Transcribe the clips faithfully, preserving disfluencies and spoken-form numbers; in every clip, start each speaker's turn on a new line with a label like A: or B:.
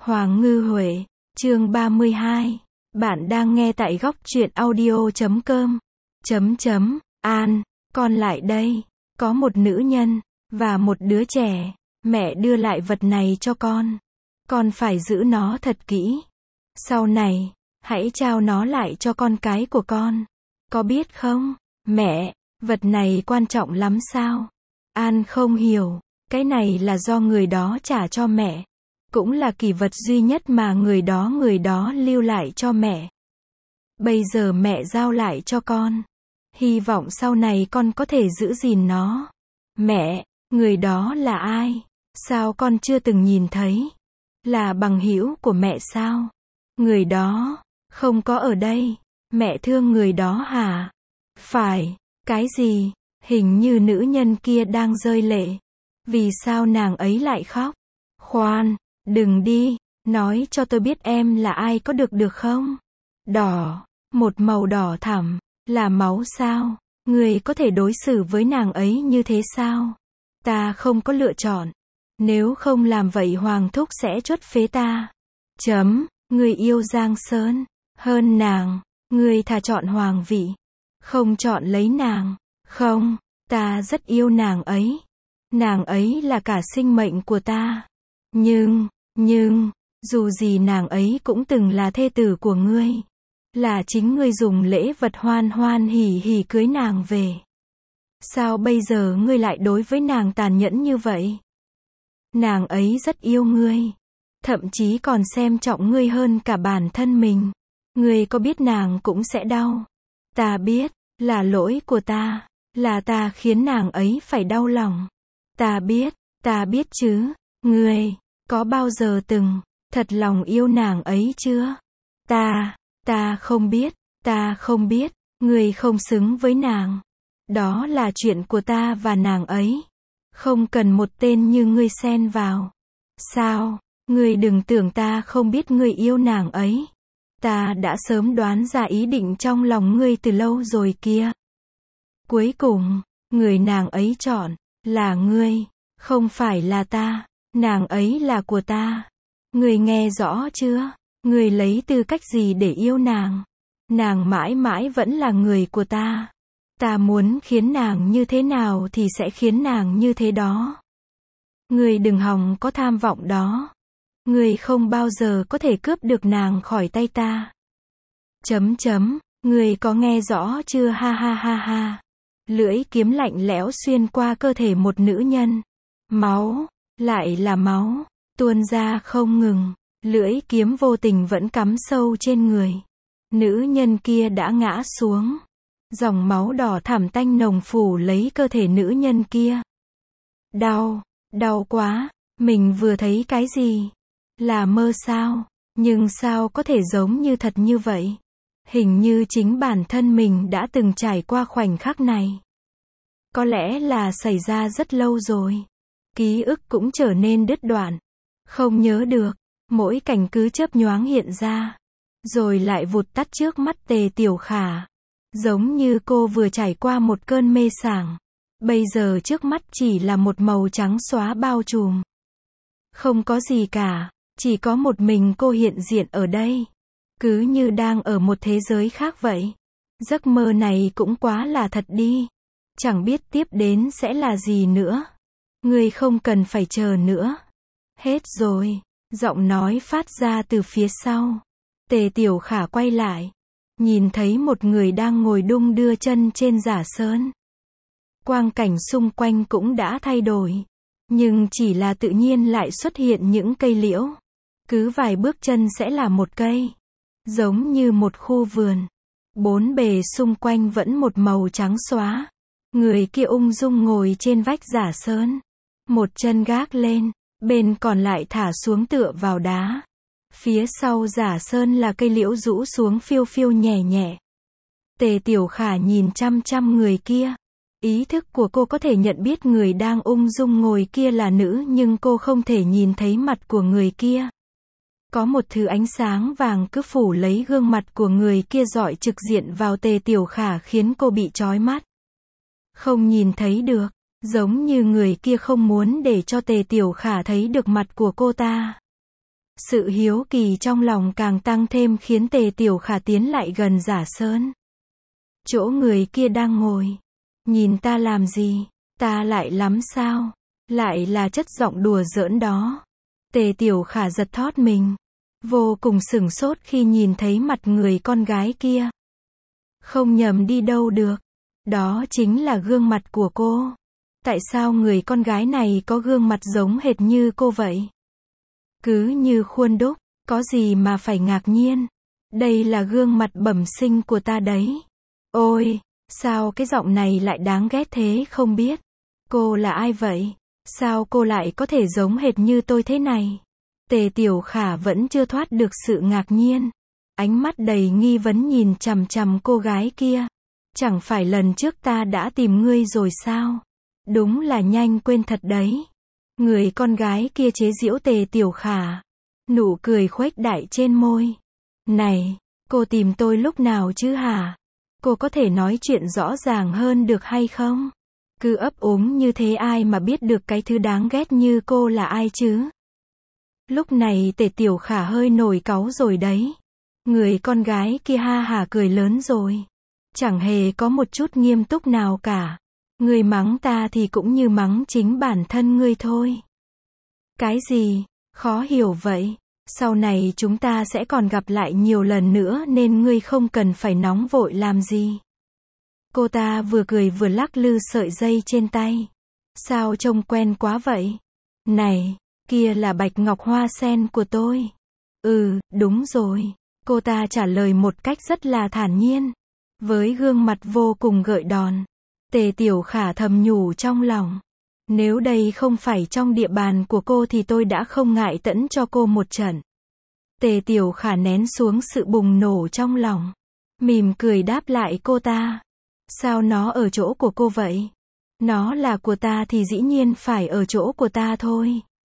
A: Hoàng Ngư Huệ, chương ba mươi hai. Bạn đang nghe tại góc truyện audio chấm com. Chấm chấm, An, con lại đây. Có một nữ nhân, và một đứa trẻ. Mẹ đưa lại vật này cho con. Con phải giữ nó thật kỹ. Sau này, hãy trao nó lại cho con cái của con. Có biết không? Mẹ, vật này quan trọng lắm sao? An không hiểu. Cái này là do người đó trả cho mẹ. Cũng là kỷ vật duy nhất mà người đó người đó lưu lại cho mẹ. Bây giờ mẹ giao lại cho con. Hy vọng sau này con có thể giữ gìn nó. Mẹ, người đó là ai? Sao con chưa từng nhìn thấy? Là bằng hữu của mẹ sao? Người đó, không có ở đây. Mẹ thương người đó hả? Phải, cái gì? Hình như nữ nhân kia đang rơi lệ. Vì sao nàng ấy lại khóc? Khoan, đừng đi, nói cho tôi biết em là ai có được được không? Đỏ, một màu đỏ thẳm, là máu sao? Người có thể đối xử với nàng ấy như thế sao? Ta không có lựa chọn. Nếu không làm vậy Hoàng Thúc sẽ chuất phế ta. Chấm, người yêu Giang Sơn, hơn nàng, người thà chọn hoàng vị, không chọn lấy nàng. Không, ta rất yêu nàng ấy. Nàng ấy là cả sinh mệnh của ta. Nhưng, nhưng, dù gì nàng ấy cũng từng là thê tử của ngươi. Là chính ngươi dùng lễ vật hoan hoan hỉ hỉ cưới nàng về. Sao bây giờ ngươi lại đối với nàng tàn nhẫn như vậy? Nàng ấy rất yêu ngươi. Thậm chí còn xem trọng ngươi hơn cả bản thân mình. Ngươi có biết nàng cũng sẽ đau. Ta biết, là lỗi của ta. Là ta khiến nàng ấy phải đau lòng. Ta biết, ta biết chứ. Ngươi, có bao giờ từng, thật lòng yêu nàng ấy chưa? Ta, ta không biết, ta không biết, ngươi không xứng với nàng. Đó là chuyện của ta và nàng ấy. Không cần một tên như ngươi xen vào. Sao? Ngươi đừng tưởng ta không biết ngươi yêu nàng ấy. Ta đã sớm đoán ra ý định trong lòng ngươi từ lâu rồi kia. Cuối cùng, người nàng ấy chọn, là ngươi, không phải là ta. Nàng ấy là của ta. Ngươi nghe rõ chưa? Ngươi lấy tư cách gì để yêu nàng? Nàng mãi mãi vẫn là người của ta. Ta muốn khiến nàng như thế nào thì sẽ khiến nàng như thế đó. Ngươi đừng hòng có tham vọng đó. Ngươi không bao giờ có thể cướp được nàng khỏi tay ta. Chấm chấm, ngươi có nghe rõ chưa ha ha ha ha. Lưỡi kiếm lạnh lẽo xuyên qua cơ thể một nữ nhân. Máu, lại là máu, tuôn ra không ngừng. Lưỡi kiếm vô tình vẫn cắm sâu trên người. Nữ nhân kia đã ngã xuống. Dòng máu đỏ thẳm tanh nồng phủ lấy cơ thể nữ nhân kia. Đau, đau quá. Mình vừa thấy cái gì? Là mơ sao? Nhưng sao có thể giống như thật như vậy? Hình như chính bản thân mình đã từng trải qua khoảnh khắc này. Có lẽ là xảy ra rất lâu rồi. Ký ức cũng trở nên đứt đoạn. Không nhớ được. Mỗi cảnh cứ chớp nhoáng hiện ra. Rồi lại vụt tắt trước mắt Tề Tiểu Khả. Giống như cô vừa trải qua một cơn mê sảng. Bây giờ trước mắt chỉ là một màu trắng xóa bao trùm. Không có gì cả. Chỉ có một mình cô hiện diện ở đây. Cứ như đang ở một thế giới khác vậy. Giấc mơ này cũng quá là thật đi. Chẳng biết tiếp đến sẽ là gì nữa. Ngươi không cần phải chờ nữa. Hết rồi. Giọng nói phát ra từ phía sau. Tề Tiểu Khả quay lại. Nhìn thấy một người đang ngồi đung đưa chân trên giả sơn. Quang cảnh xung quanh cũng đã thay đổi. Nhưng chỉ là tự nhiên lại xuất hiện những cây liễu. Cứ vài bước chân sẽ là một cây. Giống như một khu vườn. Bốn bề xung quanh vẫn một màu trắng xóa. Người kia ung dung ngồi trên vách giả sơn. Một chân gác lên. Bên còn lại thả xuống tựa vào đá. Phía sau giả sơn là cây liễu rũ xuống phiêu phiêu nhẹ nhẹ. Tề Tiểu Khả nhìn chăm chăm người kia. Ý thức của cô có thể nhận biết người đang ung dung ngồi kia là nữ nhưng cô không thể nhìn thấy mặt của người kia. Có một thứ ánh sáng vàng cứ phủ lấy gương mặt của người kia rọi trực diện vào Tề Tiểu Khả khiến cô bị chói mắt. Không nhìn thấy được. Giống như người kia không muốn để cho Tề Tiểu Khả thấy được mặt của cô ta. Sự hiếu kỳ trong lòng càng tăng thêm khiến Tề Tiểu Khả tiến lại gần Giả Sơn. Chỗ người kia đang ngồi. Nhìn ta làm gì? Ta lại lắm sao? Lại là chất giọng đùa giỡn đó. Tề Tiểu Khả giật thót mình. Vô cùng sửng sốt khi nhìn thấy mặt người con gái kia. Không nhầm đi đâu được. Đó chính là gương mặt của cô. Tại sao người con gái này có gương mặt giống hệt như cô vậy? Cứ như khuôn đúc, có gì mà phải ngạc nhiên. Đây là gương mặt bẩm sinh của ta đấy. Ôi, sao cái giọng này lại đáng ghét thế không biết. Cô là ai vậy? Sao cô lại có thể giống hệt như tôi thế này? Tề Tiểu Khả vẫn chưa thoát được sự ngạc nhiên. Ánh mắt đầy nghi vấn nhìn chằm chằm cô gái kia. Chẳng phải lần trước ta đã tìm ngươi rồi sao? Đúng là nhanh quên thật đấy. Người con gái kia chế giễu Tề Tiểu Khả. Nụ cười khuếch đại trên môi. Này, cô tìm tôi lúc nào chứ hả? Cô có thể nói chuyện rõ ràng hơn được hay không? Cứ ấp úng như thế ai mà biết được cái thứ đáng ghét như cô là ai chứ? Lúc này Tề Tiểu Khả hơi nổi cáu rồi đấy. Người con gái kia ha hả cười lớn rồi. Chẳng hề có một chút nghiêm túc nào cả. Ngươi mắng ta thì cũng như mắng chính bản thân ngươi thôi. Cái gì? Khó hiểu vậy. Sau này chúng ta sẽ còn gặp lại nhiều lần nữa nên ngươi không cần phải nóng vội làm gì. Cô ta vừa cười vừa lắc lư sợi dây trên tay. Sao trông quen quá vậy? Này, kia là bạch ngọc hoa sen của tôi. Ừ, đúng rồi. Cô ta trả lời một cách rất là thản nhiên. Với gương mặt vô cùng gợi đòn. Tề Tiểu Khả thầm nhủ trong lòng. Nếu đây không phải trong địa bàn của cô thì tôi đã không ngại tẫn cho cô một trận. Tề Tiểu Khả nén xuống sự bùng nổ trong lòng. Mỉm cười đáp lại cô ta. Sao nó ở chỗ của cô vậy? Nó là của ta thì dĩ nhiên phải ở chỗ của ta thôi.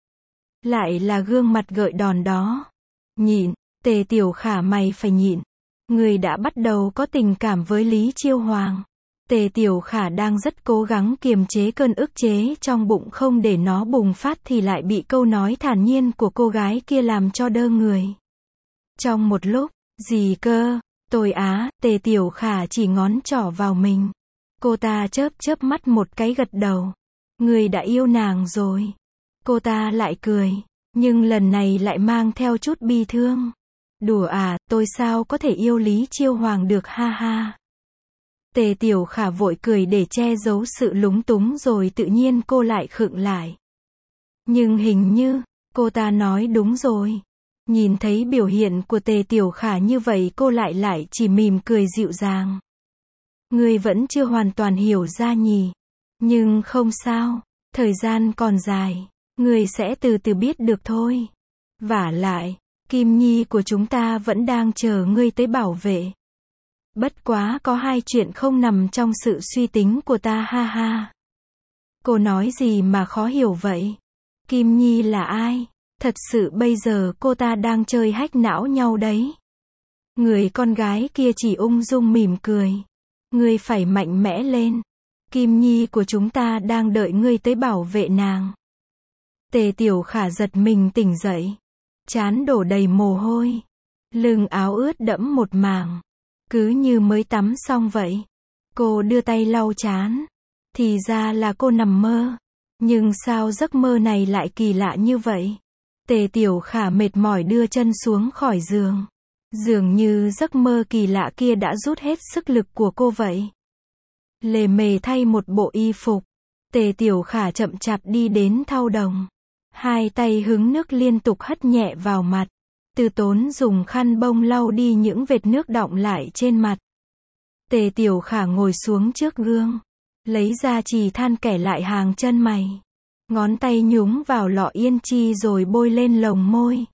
A: Lại là gương mặt gợi đòn đó. Nhịn, Tề Tiểu Khả mày phải nhịn. Người đã bắt đầu có tình cảm với Lý Chiêu Hoàng. Tề Tiểu Khả đang rất cố gắng kiềm chế cơn ức chế trong bụng không để nó bùng phát thì lại bị câu nói thản nhiên của cô gái kia làm cho đơ người. Trong một lúc, gì cơ? Tôi á, Tề Tiểu Khả chỉ ngón trỏ vào mình. Cô ta chớp chớp mắt một cái gật đầu. Người đã yêu nàng rồi. Cô ta lại cười, nhưng lần này lại mang theo chút bi thương. Đùa à, tôi sao có thể yêu Lý Chiêu Hoàng được ha ha. Tề Tiểu Khả vội cười để che giấu sự lúng túng rồi tự nhiên cô lại khựng lại. Nhưng hình như, cô ta nói đúng rồi. Nhìn thấy biểu hiện của Tề Tiểu Khả như vậy cô lại lại chỉ mỉm cười dịu dàng. Ngươi vẫn chưa hoàn toàn hiểu ra nhỉ. Nhưng không sao, thời gian còn dài. Ngươi sẽ từ từ biết được thôi. Vả lại, Kim Nhi của chúng ta vẫn đang chờ ngươi tới bảo vệ. Bất quá có hai chuyện không nằm trong sự suy tính của ta ha ha. Cô nói gì mà khó hiểu vậy? Kim Nhi là ai? Thật sự bây giờ cô ta đang chơi hách não nhau đấy. Người con gái kia chỉ ung dung mỉm cười. Ngươi phải mạnh mẽ lên. Kim Nhi của chúng ta đang đợi ngươi tới bảo vệ nàng. Tề Tiểu Khả giật mình tỉnh dậy. Trán đổ đầy mồ hôi. Lưng áo ướt đẫm một mảng. Cứ như mới tắm xong vậy. Cô đưa tay lau trán. Thì ra là cô nằm mơ. Nhưng sao giấc mơ này lại kỳ lạ như vậy? Tề Tiểu Khả mệt mỏi đưa chân xuống khỏi giường. Dường như giấc mơ kỳ lạ kia đã rút hết sức lực của cô vậy. Lề mề thay một bộ y phục. Tề Tiểu Khả chậm chạp đi đến thau đồng. Hai tay hứng nước liên tục hất nhẹ vào mặt. Từ Tốn dùng khăn bông lau đi những vệt nước đọng lại trên mặt. Tề Tiểu Khả ngồi xuống trước gương. Lấy ra chì than kẻ lại hàng chân mày. Ngón tay nhúng vào lọ yên chi rồi bôi lên lồng môi.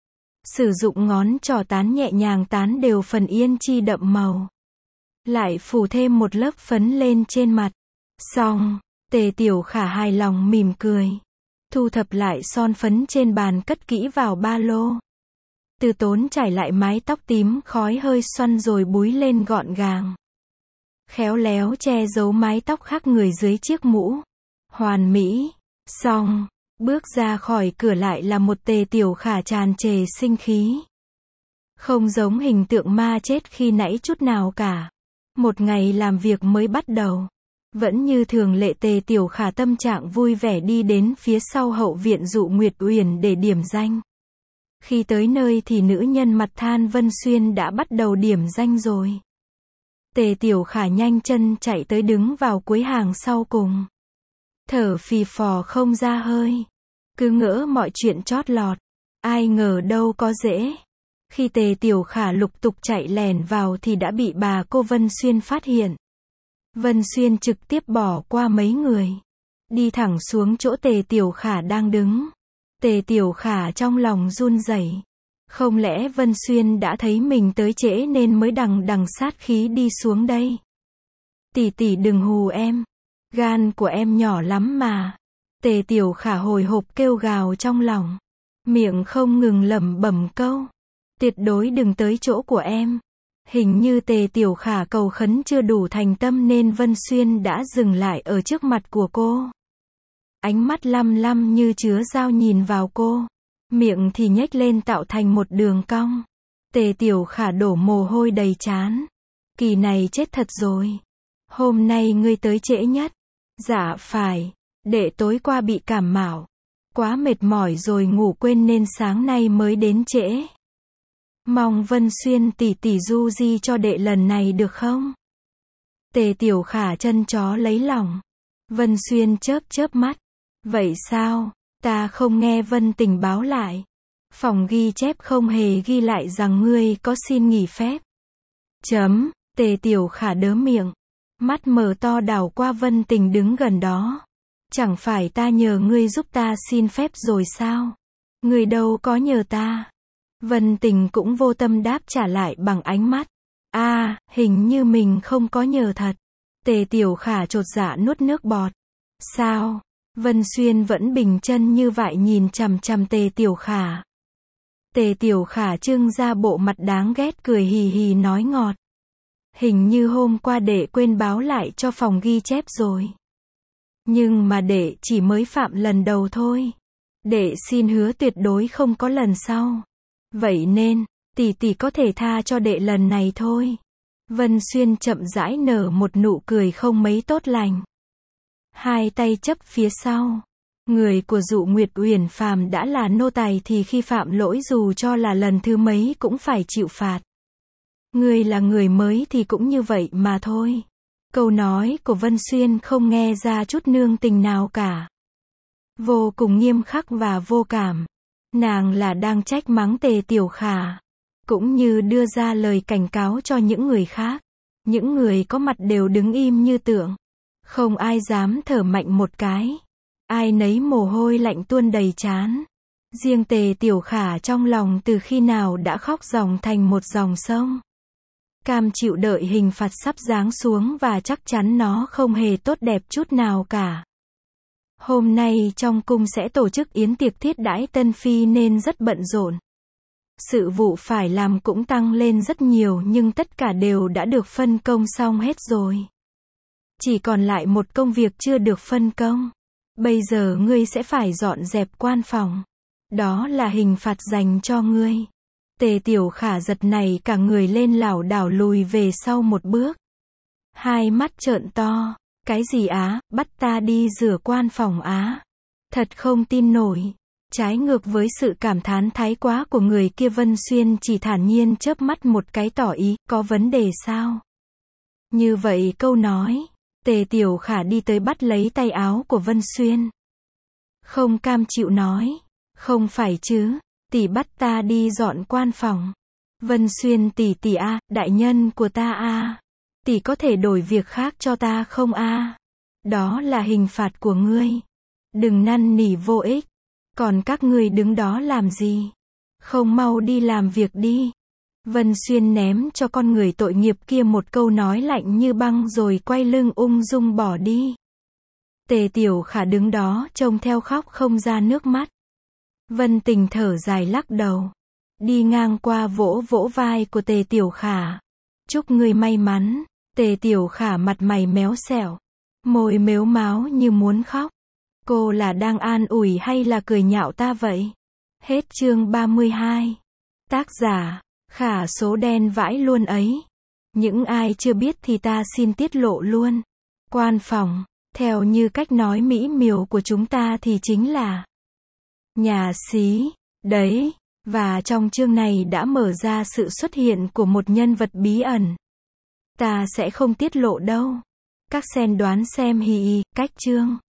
A: Sử dụng ngón trỏ tán nhẹ nhàng tán đều phần yên chi đậm màu. Lại phủ thêm một lớp phấn lên trên mặt. Xong, Tề Tiểu Khả hài lòng mỉm cười. Thu thập lại son phấn trên bàn cất kỹ vào ba lô. Từ Tốn trải lại mái tóc tím khói hơi xoăn rồi búi lên gọn gàng. Khéo léo che giấu mái tóc khác người dưới chiếc mũ. Hoàn mỹ. Xong, Bước ra khỏi cửa lại là một Tề Tiểu Khả tràn trề sinh khí. Không giống hình tượng ma chết khi nãy chút nào cả. Một ngày làm việc mới bắt đầu. Vẫn như thường lệ Tề Tiểu Khả tâm trạng vui vẻ đi đến phía sau hậu viện Dụ Nguyệt Uyển để điểm danh. Khi tới nơi thì nữ nhân mặt than Vân Xuyên đã bắt đầu điểm danh rồi. Tề Tiểu Khả nhanh chân chạy tới đứng vào cuối hàng sau cùng. Thở phì phò không ra hơi. Cứ ngỡ mọi chuyện chót lọt. Ai ngờ đâu có dễ. Khi Tề Tiểu Khả lục tục chạy lẻn vào thì đã bị bà cô Vân Xuyên phát hiện. Vân Xuyên trực tiếp bỏ qua mấy người. Đi thẳng xuống chỗ Tề Tiểu Khả đang đứng. Tề Tiểu Khả trong lòng run rẩy. Không lẽ Vân Xuyên đã thấy mình tới trễ nên mới đằng đằng sát khí đi xuống đây? Tỷ tỷ đừng hù em. Gan của em nhỏ lắm mà. Tề Tiểu Khả hồi hộp kêu gào trong lòng. Miệng không ngừng lẩm bẩm câu. Tuyệt đối đừng tới chỗ của em. Hình như Tề Tiểu Khả cầu khấn chưa đủ thành tâm nên Vân Xuyên đã dừng lại ở trước mặt của cô. Ánh mắt lăm lăm như chứa dao nhìn vào cô. Miệng thì nhếch lên tạo thành một đường cong. Tề Tiểu Khả đổ mồ hôi đầy trán. Kỳ này chết thật rồi. Hôm nay ngươi tới trễ nhất. Dạ phải. Đệ tối qua bị cảm mạo. Quá mệt mỏi rồi ngủ quên nên sáng nay mới đến trễ. Mong Vân Xuyên tỷ tỷ du di cho đệ lần này được không? Tề Tiểu Khả chân chó lấy lòng. Vân Xuyên chớp chớp mắt. Vậy sao? Ta không nghe Vân Tình báo lại. Phòng ghi chép không hề ghi lại rằng ngươi có xin nghỉ phép. Chấm. Tề Tiểu Khả đớ miệng. Mắt mở to đảo qua Vân Tình đứng gần đó. Chẳng phải ta nhờ ngươi giúp ta xin phép rồi sao? Ngươi đâu có nhờ ta. Vân Tình cũng vô tâm đáp trả lại bằng ánh mắt. A, à, hình như mình không có nhờ thật. Tề Tiểu Khả chột dạ nuốt nước bọt. Sao? Vân Xuyên vẫn bình chân như vậy nhìn chằm chằm Tề Tiểu Khả. Tề Tiểu Khả trưng ra bộ mặt đáng ghét cười hì hì nói ngọt. Hình như hôm qua đệ quên báo lại cho phòng ghi chép rồi. Nhưng mà đệ chỉ mới phạm lần đầu thôi. Đệ xin hứa tuyệt đối không có lần sau. Vậy nên, tỷ tỷ có thể tha cho đệ lần này thôi. Vân Xuyên chậm rãi nở một nụ cười không mấy tốt lành. Hai tay chấp phía sau. Người của Dụ Nguyệt Uyển phàm đã là nô tài thì khi phạm lỗi dù cho là lần thứ mấy cũng phải chịu phạt. Người là người mới thì cũng như vậy mà thôi. Câu nói của Vân Xuyên không nghe ra chút nương tình nào cả. Vô cùng nghiêm khắc và vô cảm. Nàng là đang trách mắng Tề Tiểu Khả. Cũng như đưa ra lời cảnh cáo cho những người khác. Những người có mặt đều đứng im như tượng. Không ai dám thở mạnh một cái. Ai nấy mồ hôi lạnh tuôn đầy trán. Riêng Tề Tiểu Khả trong lòng từ khi nào đã khóc ròng thành một dòng sông. Cam chịu đợi hình phạt sắp giáng xuống và chắc chắn nó không hề tốt đẹp chút nào cả. Hôm nay trong cung sẽ tổ chức yến tiệc thiết đãi tân phi nên rất bận rộn. Sự vụ phải làm cũng tăng lên rất nhiều nhưng tất cả đều đã được phân công xong hết rồi. Chỉ còn lại một công việc chưa được phân công. Bây giờ ngươi sẽ phải dọn dẹp quan phòng. Đó là hình phạt dành cho ngươi. Tề Tiểu Khả giật này cả người lên lảo đảo lùi về sau một bước. Hai mắt trợn to. Cái gì á, bắt ta đi rửa quan phòng á? Thật không tin nổi. Trái ngược với sự cảm thán thái quá của người kia Vân Xuyên chỉ thản nhiên chớp mắt một cái tỏ ý, có vấn đề sao? Như vậy câu nói, Tề Tiểu Khả đi tới bắt lấy tay áo của Vân Xuyên. Không cam chịu nói, không phải chứ, tỷ bắt ta đi dọn quan phòng. Vân Xuyên tỷ tỷ a, đại nhân của ta a. Tỷ có thể đổi việc khác cho ta không a? Đó là hình phạt của ngươi. Đừng năn nỉ vô ích. Còn các ngươi đứng đó làm gì? Không mau đi làm việc đi. Vân Xuyên ném cho con người tội nghiệp kia một câu nói lạnh như băng rồi quay lưng ung dung bỏ đi. Tề Tiểu Khả đứng đó trông theo khóc không ra nước mắt. Vân Tình thở dài lắc đầu. Đi ngang qua vỗ vỗ vai của Tề Tiểu Khả. Chúc ngươi may mắn. Tề Tiểu Khả mặt mày méo xẹo. Môi mếu máo như muốn khóc. Cô là đang an ủi hay là cười nhạo ta vậy? Hết chương ba mươi hai. Tác giả, Khả số đen vãi luôn ấy. Những ai chưa biết thì ta xin tiết lộ luôn. Quan phòng, theo như cách nói mỹ miều của chúng ta thì chính là nhà xí, đấy. Và trong chương này đã mở ra sự xuất hiện của một nhân vật bí ẩn. Ta sẽ không tiết lộ đâu. Các sen đoán xem hì hì, cách chương.